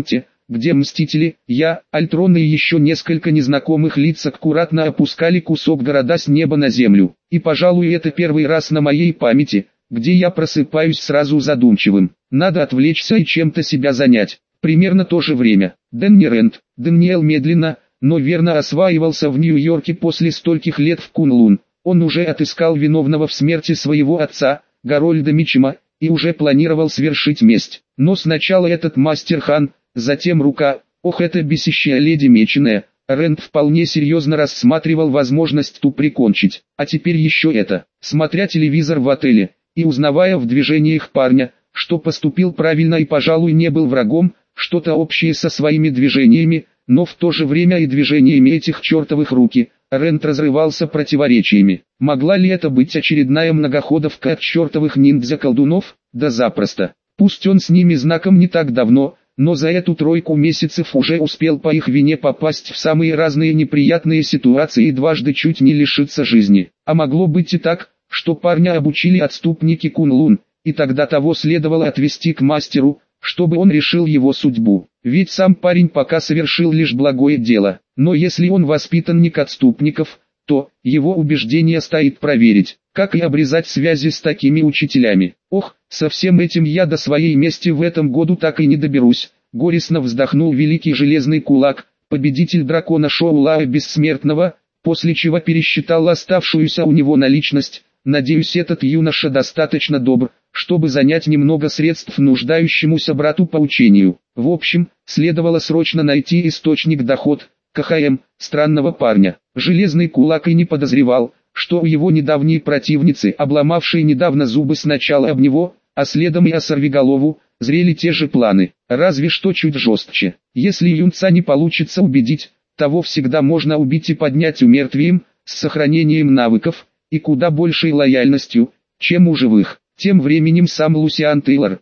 где Мстители, я, Альтрон и еще несколько незнакомых лиц аккуратно опускали кусок города с неба на землю. И пожалуй это первый раз на моей памяти, где я просыпаюсь сразу задумчивым. Надо отвлечься и чем-то себя занять. Примерно то же время. Дэнни Рэнд. Дэниел медленно, но верно осваивался в Нью-Йорке после стольких лет в Кунлун. Он уже отыскал виновного в смерти своего отца, Гарольда Мичима, и уже планировал свершить месть. Но сначала этот мастер Хан, затем рука, ох эта бесящая леди Меченая. Рэнд вполне серьезно рассматривал возможность ту прикончить. А теперь еще это. Смотря телевизор в отеле, и узнавая в движениях парня, что поступил правильно и пожалуй не был врагом, что-то общее со своими движениями, но в то же время и движениями этих чертовых руки, Рэнд разрывался противоречиями. Могла ли это быть очередная многоходовка от чертовых ниндзя-колдунов? Да запросто. Пусть он с ними знаком не так давно, но за эту тройку месяцев уже успел по их вине попасть в самые разные неприятные ситуации и дважды чуть не лишиться жизни. А могло быть и так, что парня обучили отступники Кунлун, и тогда того следовало отвести к мастеру, чтобы он решил его судьбу. Ведь сам парень пока совершил лишь благое дело. Но если он воспитанник отступников, то его убеждения стоит проверить, как и обрезать связи с такими учителями. Ох, со всем этим я до своей мести в этом году так и не доберусь. Горестно вздохнул великий железный кулак, победитель дракона Шоулаа Бессмертного, после чего пересчитал оставшуюся у него наличность. Надеюсь, этот юноша достаточно добр, чтобы занять немного средств нуждающемуся брату по учению. В общем, следовало срочно найти источник доход, КХМ, странного парня. Железный кулак и не подозревал, что у его недавней противницы, обломавшей недавно зубы сначала об него, а следом и о сорвиголову, зрели те же планы, разве что чуть жестче. Если юнца не получится убедить, того всегда можно убить и поднять умертвием, с сохранением навыков, и куда большей лояльностью, чем у живых. Тем временем сам Лусиан Тейлор,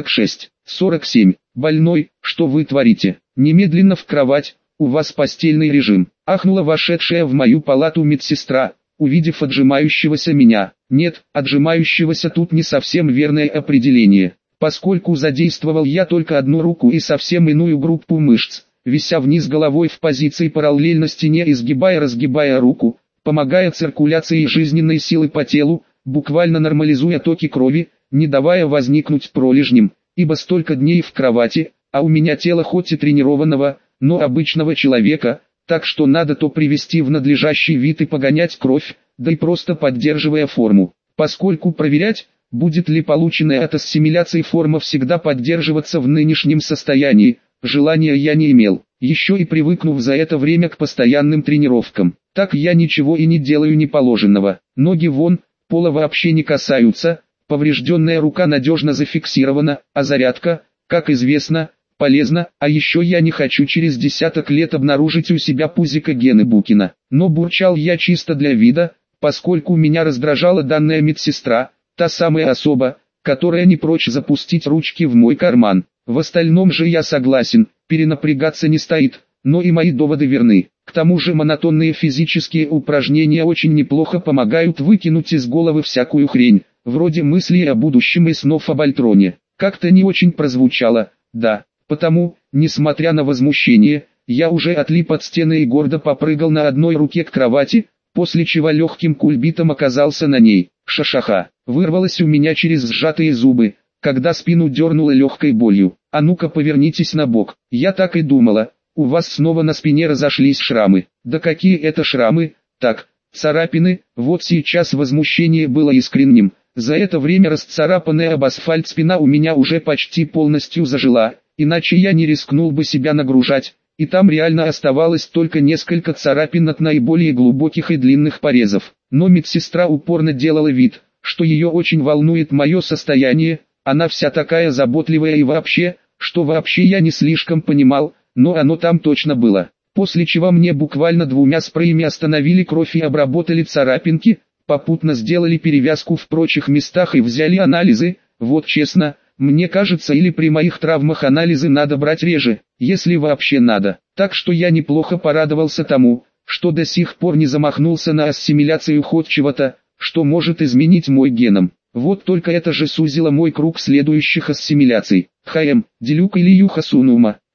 46-47, больной, что вы творите? Немедленно в кровать, у вас постельный режим. Ахнула вошедшая в мою палату медсестра, увидев отжимающегося меня. Нет, отжимающегося тут не совсем верное определение, поскольку задействовал я только одну руку и совсем иную группу мышц, вися вниз головой в позиции параллельно стене, изгибая-разгибая руку, помогая циркуляции жизненной силы по телу, буквально нормализуя токи крови, не давая возникнуть пролежням, ибо столько дней в кровати, а у меня тело хоть и тренированного, но обычного человека, так что надо то привести в надлежащий вид и погонять кровь, да и просто поддерживая форму, поскольку проверять, будет ли полученная от ассимиляции форма всегда поддерживаться в нынешнем состоянии, желания я не имел, еще и привыкнув за это время к постоянным тренировкам. Так я ничего и не делаю неположенного, ноги вон, пола вообще не касаются, поврежденная рука надежно зафиксирована, а зарядка, как известно, полезна, а еще я не хочу через десяток лет обнаружить у себя пузика Гены Букина. Но бурчал я чисто для вида, поскольку меня раздражала данная медсестра, та самая особа, которая не прочь запустить ручки в мой карман. В остальном же я согласен, перенапрягаться не стоит, но и мои доводы верны. К тому же монотонные физические упражнения очень неплохо помогают выкинуть из головы всякую хрень, вроде мыслей о будущем и снов об Альтроне. Как-то не очень прозвучало, да, потому, несмотря на возмущение, я уже отлип от стены и гордо попрыгал на одной руке к кровати, после чего легким кульбитом оказался на ней. Шашаха, вырвалось у меня через сжатые зубы, когда спину дернуло легкой болью. А ну-ка повернитесь на бок. Я так и думала. У вас снова на спине разошлись шрамы. Да какие это шрамы? Так, царапины. Вот сейчас возмущение было искренним. За это время расцарапанная об асфальт спина у меня уже почти полностью зажила, иначе я не рискнул бы себя нагружать. И там реально оставалось только несколько царапин от наиболее глубоких и длинных порезов. Но медсестра упорно делала вид, что ее очень волнует мое состояние. Она вся такая заботливая и вообще, что вообще я не слишком понимал, но оно там точно было. После чего мне буквально 2 спреями остановили кровь и обработали царапинки, попутно сделали перевязку в прочих местах и взяли анализы. Вот честно, мне кажется, или при моих травмах анализы надо брать реже, если вообще надо. Так что я неплохо порадовался тому, что до сих пор не замахнулся на ассимиляцию хоть чего-то, что может изменить мой геном. Вот только это же сузило мой круг следующих ассимиляций. ХМ, Делюк или Юха Сунума.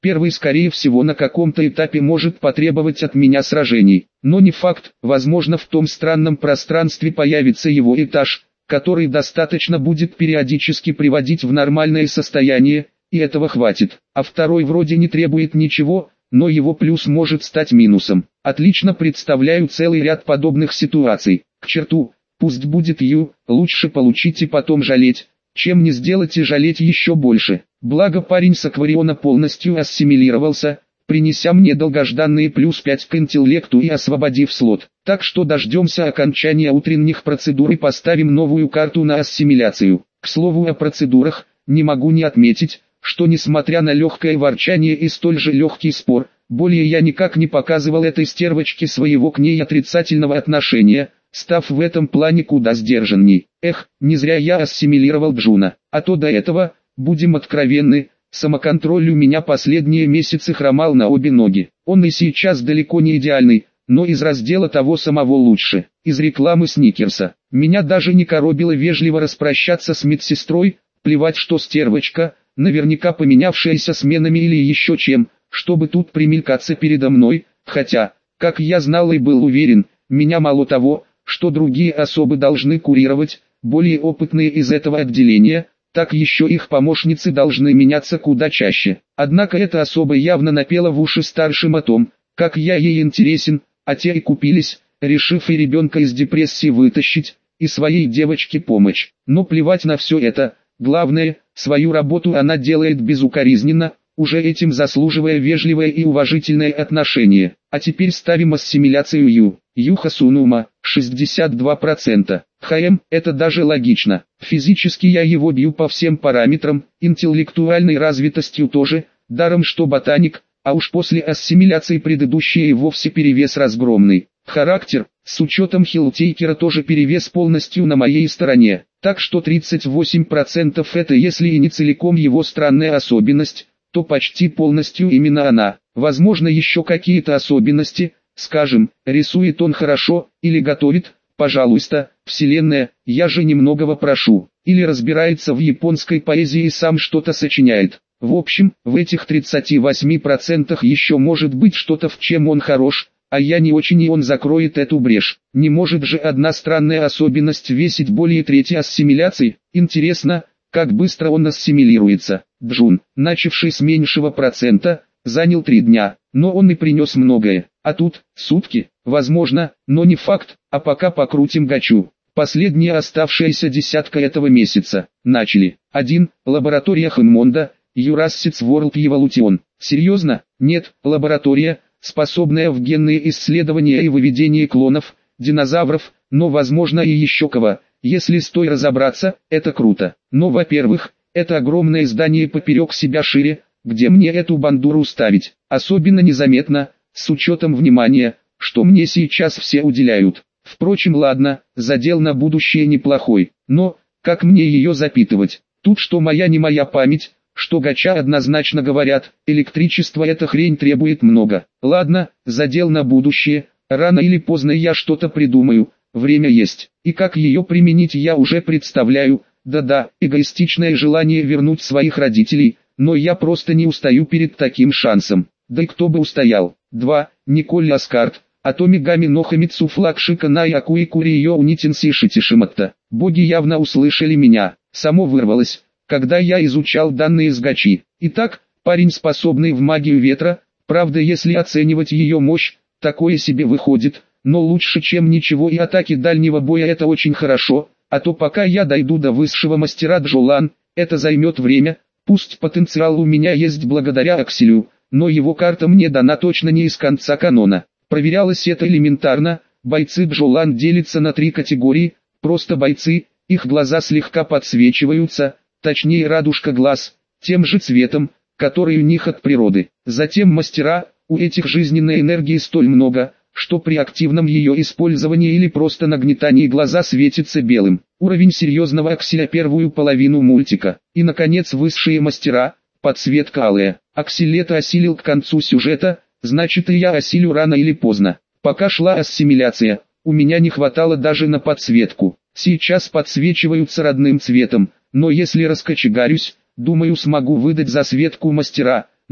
Первый скорее всего на каком-то этапе может потребовать от меня сражений, но не факт, возможно в том странном пространстве появится его этаж, который достаточно будет периодически приводить в нормальное состояние, и этого хватит. А второй вроде не требует ничего, но его плюс может стать минусом. Отлично представляю целый ряд подобных ситуаций. К черту, пусть будет Ю, лучше получить и потом жалеть, чем не сделать и жалеть еще больше. Благо парень с аквариона полностью ассимилировался, принеся мне долгожданные плюс 5 к интеллекту и освободив слот. Так что дождемся окончания утренних процедур и поставим новую карту на ассимиляцию. К слову о процедурах, не могу не отметить, что несмотря на легкое ворчание и столь же легкий спор, более я никак не показывал этой стервочке своего к ней отрицательного отношения, став в этом плане куда сдержанней. Эх, не зря я ассимилировал Джуна, а то до этого, будем откровенны, самоконтроль у меня последние месяцы хромал на обе ноги. Он и сейчас далеко не идеальный, но из раздела того самого лучше, из рекламы Сникерса. Меня даже не коробило вежливо распрощаться с медсестрой, плевать что стервочка, наверняка поменявшаяся сменами или еще чем, чтобы тут примелькаться передо мной, хотя, как я знал и был уверен, меня мало того, что другие особы должны курировать, более опытные из этого отделения, так еще их помощницы должны меняться куда чаще. Однако эта особа явно напела в уши старшим о том, как я ей интересен, а те и купились, решив и ребенка из депрессии вытащить, и своей девочке помочь. Но плевать на все это, главное, свою работу она делает безукоризненно, уже этим заслуживая вежливое и уважительное отношение. А теперь ставим ассимиляцию Ю. Юха Сунума, 62%. ХМ, это даже логично. Физически я его бью по всем параметрам, интеллектуальной развитостью тоже, даром что ботаник, а уж после ассимиляции предыдущие и вовсе перевес разгромный. Характер, с учетом хилтейкера тоже перевес полностью на моей стороне. Так что 38% это если и не целиком его странная особенность, то почти полностью именно она. Возможно еще какие-то особенности, скажем, рисует он хорошо, или готовит, пожалуйста, вселенная, я же немногого прошу, или разбирается в японской поэзии и сам что-то сочиняет. В общем, в этих 38% еще может быть что-то, в чем он хорош, а я не очень, и он закроет эту брешь. Не может же одна странная особенность весить более трети ассимиляции. Интересно, как быстро он ассимилируется. Джун, начавший с меньшего процента, занял 3 дня, но он и принес многое. А тут, сутки, возможно, но не факт, а пока покрутим гачу. Последняя оставшаяся десятка этого месяца. Начали. 1. Лаборатория Хэммонда, Jurassic World Evolution. Серьезно? Нет, лаборатория, способная в генные исследования и выведение клонов, динозавров, но возможно и еще кого. Если с той разобраться, это круто. Но во-первых, это огромное здание поперек себя шире, где мне эту бандуру ставить, особенно незаметно, с учетом внимания, что мне сейчас все уделяют. Впрочем, ладно, задел на будущее неплохой, но, как мне ее запитывать? Тут что моя не моя память, что гача однозначно говорят, электричество эта хрень требует много. Ладно, задел на будущее, рано или поздно я что-то придумаю, время есть. И как ее применить я уже представляю, да-да, эгоистичное желание вернуть своих родителей, но я просто не устаю перед таким шансом. Да и кто бы устоял. 2. Николь Аскарт, Атоми Гами Нохамицу Флагшика Найакуи Куриё Унитинси Шитишиматта. Боги явно услышали меня, само вырвалось, когда я изучал данные с гачи. Итак, парень способный в магию ветра, правда если оценивать ее мощь, такое себе выходит, но лучше чем ничего, и атаки дальнего боя это очень хорошо, а то пока я дойду до высшего мастера Джолан, это займет время, пусть потенциал у меня есть благодаря Акселю, но его карта мне дана точно не из конца канона. Проверялось это элементарно, бойцы Джолан делятся на 3 категории, просто бойцы, их глаза слегка подсвечиваются, точнее радужка глаз, тем же цветом, который у них от природы. Затем мастера, у этих жизненной энергии столь много, что при активном ее использовании или просто нагнетании глаза светится белым. Уровень серьезного Акселя первую половину мультика. И наконец высшие мастера, подсветка алая. Аксель это осилил к концу сюжета, значит и я осилю рано или поздно. Пока шла ассимиляция, у меня не хватало даже на подсветку. Сейчас подсвечиваются родным цветом, но если раскочегарюсь, думаю смогу выдать засветку мастера,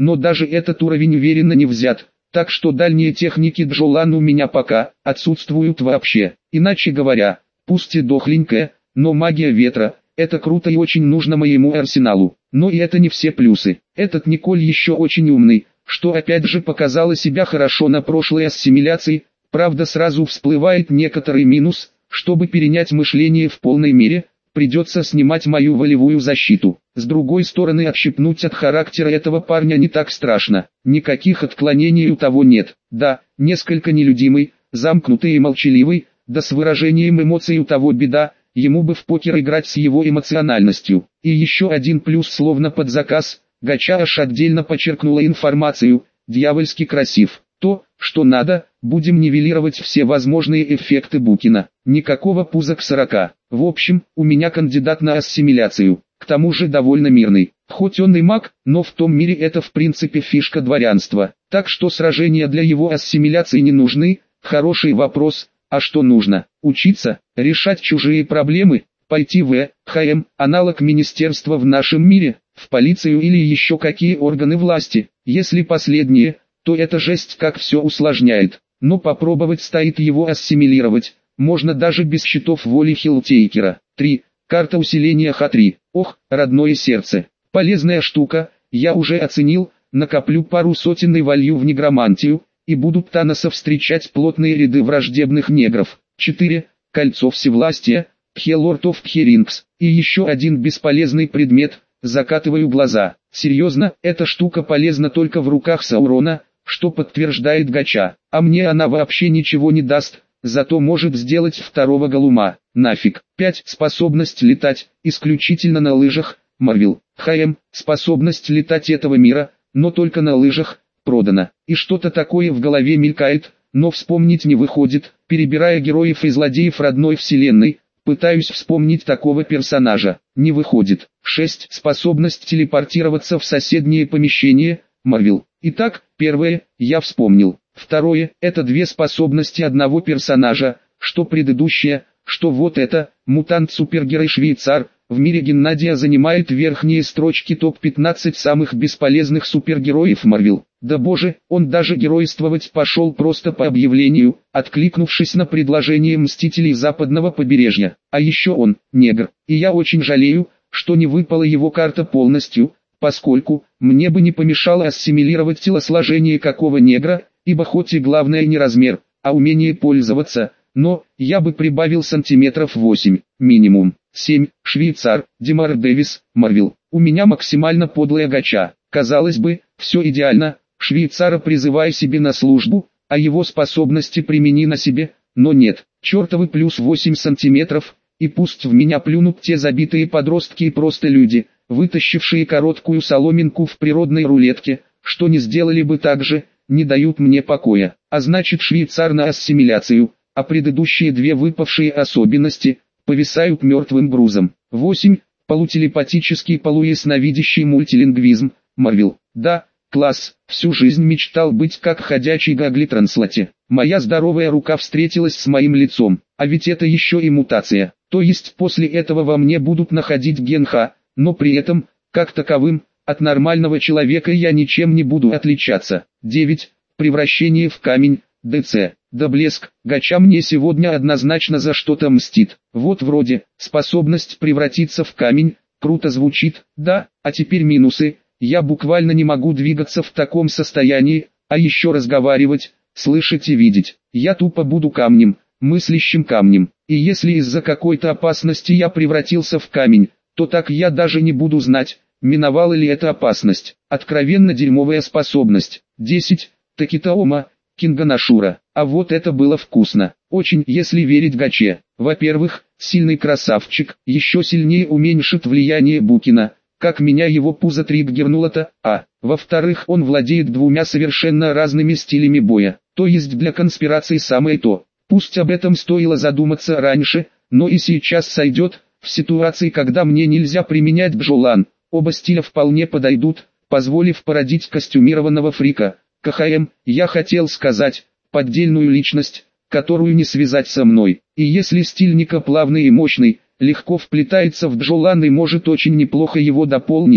но даже этот уровень уверенно не взят, так что дальние техники Джолан у меня пока отсутствуют вообще. Иначе говоря, пусть и дохленькая, но магия ветра – это круто и очень нужно моему арсеналу. Но и это не все плюсы. Этот Николь еще очень умный, что опять же показало себя хорошо на прошлой ассимиляции, правда сразу всплывает некоторый минус, чтобы перенять мышление в полной мере, придется снимать мою волевую защиту. С другой стороны, отщипнуть от характера этого парня не так страшно, никаких отклонений у того нет. Да, несколько нелюдимый, замкнутый и молчаливый, да с выражением эмоций у того беда, ему бы в покер играть с его эмоциональностью. И еще один плюс словно под заказ, Гача аж отдельно подчеркнула информацию, дьявольски красив. То, что надо, будем нивелировать все возможные эффекты Букина. Никакого пуза к 40. В общем, у меня кандидат на ассимиляцию, к тому же довольно мирный. Хоть он и маг, но в том мире это в принципе фишка дворянства. Так что сражения для его ассимиляции не нужны. Хороший вопрос, а что нужно? Учиться, решать чужие проблемы, пойти в ХМ, аналог министерства в нашем мире, в полицию или еще какие органы власти. Если последнее, то эта жесть как все усложняет. Но попробовать стоит его ассимилировать, можно даже без щитов воли Хилтейкера. 3. Карта усиления Х3. Ох, родное сердце. Полезная штука, я уже оценил, накоплю пару сотен и волью в негромантию, и будут Таноса встречать плотные ряды враждебных негров. 4. Кольцо всевластия, Пхелорд оф Пхерингс. И еще один бесполезный предмет, закатываю глаза. Серьезно, эта штука полезна только в руках Саурона, что подтверждает Гача, а мне она вообще ничего не даст, зато может сделать второго Голума. Нафиг. 5. Способность летать, исключительно на лыжах, Марвел. ХМ, способность летать этого мира, но только на лыжах, продано. И что-то такое в голове мелькает, но вспомнить не выходит, перебирая героев и злодеев родной вселенной, пытаюсь вспомнить такого персонажа, не выходит. 6. Способность телепортироваться в соседние помещения, Марвел. Итак, первое, я вспомнил. Второе, это две способности одного персонажа, что предыдущее, что вот это, мутант-супергерой-швейцар, в мире Геннадия занимает верхние строчки топ-15 самых бесполезных супергероев Марвел. Да боже, он даже геройствовать пошел просто по объявлению, откликнувшись на предложение Мстителей Западного побережья. А еще он, негр, и я очень жалею, что не выпала его карта полностью, поскольку мне бы не помешало ассимилировать телосложение какого негра, ибо хоть и главное не размер, а умение пользоваться, но я бы прибавил сантиметров 8, минимум. 7. Швейцар, Демар Дэвис, Марвел. У меня максимально подлая Гача. Казалось бы, все идеально, швейцара призывай себе на службу, а его способности примени на себе, но нет, чертовы плюс 8 сантиметров, и пусть в меня плюнут те забитые подростки и просто люди, вытащившие короткую соломинку в природной рулетке, что не сделали бы так же, не дают мне покоя. А значит швейцар на ассимиляцию, а предыдущие две выпавшие особенности повисают мертвым грузом. 8. Полутелепатический полуясновидящий мультилингвизм, Марвел. Да, класс, всю жизнь мечтал быть как ходячий Гагли-транслате. Моя здоровая рука встретилась с моим лицом, а ведь это еще и мутация. То есть после этого во мне будут находить ген Х, но при этом, как таковым, от нормального человека я ничем не буду отличаться. 9. Превращение в камень, ДЦ. Да блеск, Гача мне сегодня однозначно за что-то мстит. Вот вроде, способность превратиться в камень, круто звучит, да, а теперь минусы. Я буквально не могу двигаться в таком состоянии, а еще разговаривать, слышать и видеть. Я тупо буду камнем, мыслящим камнем. И если из-за какой-то опасности я превратился в камень, то так я даже не буду знать, миновала ли эта опасность. Откровенно дерьмовая способность. 10. Такитаома, Кинганашура. А вот это было вкусно. Очень, если верить Гаче. Во-первых, сильный красавчик, еще сильнее уменьшит влияние Букина, как меня его пузо триггернуло-то, а, во-вторых, он владеет двумя совершенно разными стилями боя, то есть для конспирации самое то. Пусть об этом стоило задуматься раньше, но и сейчас сойдет, в ситуации, когда мне нельзя применять Джолан, оба стиля вполне подойдут, позволив породить костюмированного фрика. КХМ, я хотел сказать, поддельную личность, которую не связать со мной. И если стиль Ника плавный и мощный, легко вплетается в Джолан и может очень неплохо его дополнить,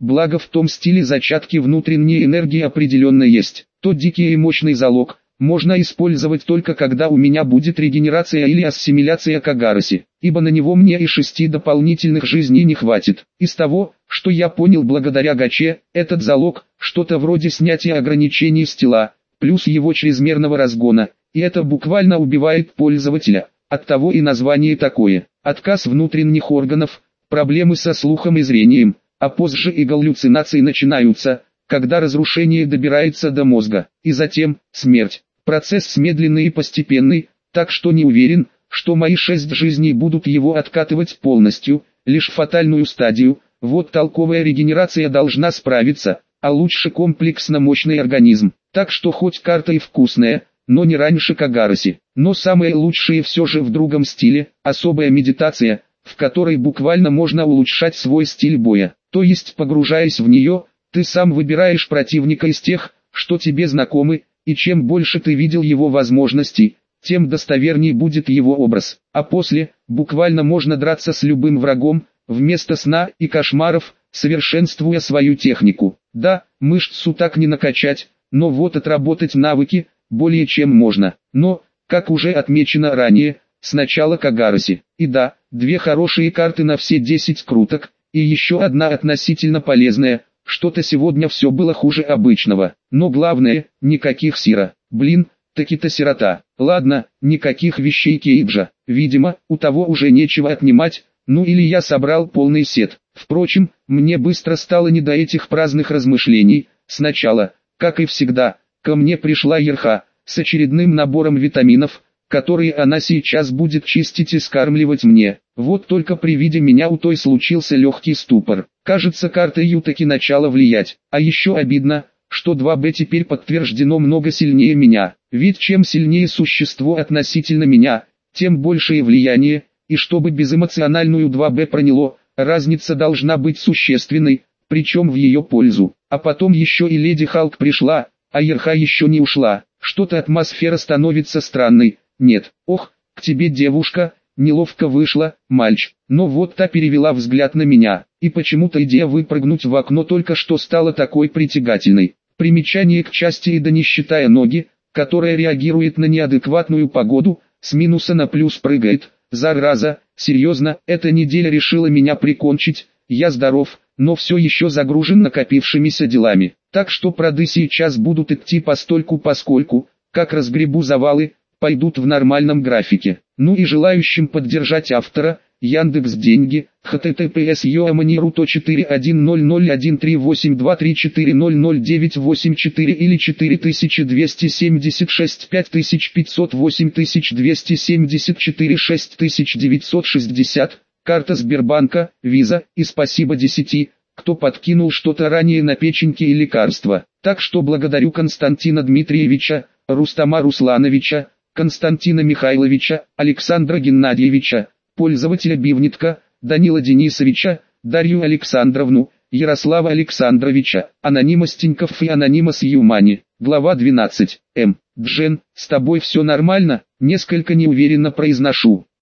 благо в том стиле зачатки внутренней энергии определенно есть. Тот дикий и мощный залог можно использовать только когда у меня будет регенерация или ассимиляция к Агароси, ибо на него мне и 6 дополнительных жизней не хватит. Из того, что я понял благодаря гаче, этот залог – что-то вроде снятия ограничений с тела, плюс его чрезмерного разгона, и это буквально убивает пользователя, оттого и название такое. Отказ внутренних органов, проблемы со слухом и зрением, а позже и галлюцинации начинаются, когда разрушение добирается до мозга, и затем смерть. Процесс медленный и постепенный, так что не уверен, что мои 6 жизней будут его откатывать полностью, лишь фатальную стадию. Вот толковая регенерация должна справиться, а лучше комплексно мощный организм. Так что хоть карта и вкусная, но не раньше Кагароси. Но самое лучшее все же в другом стиле, особая медитация, в которой буквально можно улучшать свой стиль боя. То есть, погружаясь в нее, ты сам выбираешь противника из тех, что тебе знакомы, и чем больше ты видел его возможностей, тем достоверней будет его образ. А после, буквально можно драться с любым врагом, вместо сна и кошмаров, совершенствуя свою технику. Да, мышцу так не накачать, но вот отработать навыки, более чем можно. Но, как уже отмечено ранее, сначала Кагароси. И да, 2 хорошие карты на все 10 круток, и еще одна относительно полезная. Что-то сегодня все было хуже обычного. Но главное, никаких сира. Блин, таки-то сирота. Ладно, никаких вещей Кейджа. Видимо, у того уже нечего отнимать, ну или я собрал полный сет. Впрочем, мне быстро стало не до этих праздных размышлений. Сначала, как и всегда, ко мне пришла Ерха, с очередным набором витаминов, которые она сейчас будет чистить и скармливать мне. Вот только при виде меня у той случился легкий ступор. Кажется, карта Ю таки начала влиять. А еще обидно, что 2Б теперь подтверждено много сильнее меня. Ведь чем сильнее существо относительно меня, тем большее влияние, и чтобы безэмоциональную 2Б проняло, разница должна быть существенной, причем в ее пользу. А потом еще и Леди Халк пришла, а Ерха еще не ушла. Что-то атмосфера становится странной. Нет, ох, к тебе, девушка, неловко вышла, мальч. Но вот та перевела взгляд на меня, и почему-то идея выпрыгнуть в окно только что стала такой притягательной. Примечание к части и да не считая ноги, которая реагирует на неадекватную погоду, с минуса на плюс прыгает. Зараза, серьезно, эта неделя решила меня прикончить. Я здоров, но все еще загружен накопившимися делами. Так что проды сейчас будут идти постольку-поскольку, как разгребу завалы, пойдут в нормальном графике. Ну и желающим поддержать автора, Яндекс.Деньги, https://41001138234000984 или 4276 5500 8274 6960, карта Сбербанка, Виза, и спасибо 10, кто подкинул что-то ранее на печеньки и лекарства. Так что благодарю Константина Дмитриевича, Рустама Руслановича, Константина Михайловича, Александра Геннадьевича, пользователя Бивнитка, Данила Денисовича, Дарью Александровну, Ярослава Александровича, Анонима Стеньков и Анонима Юмани. Глава 12. Джен, с тобой все нормально? Несколько неуверенно произношу.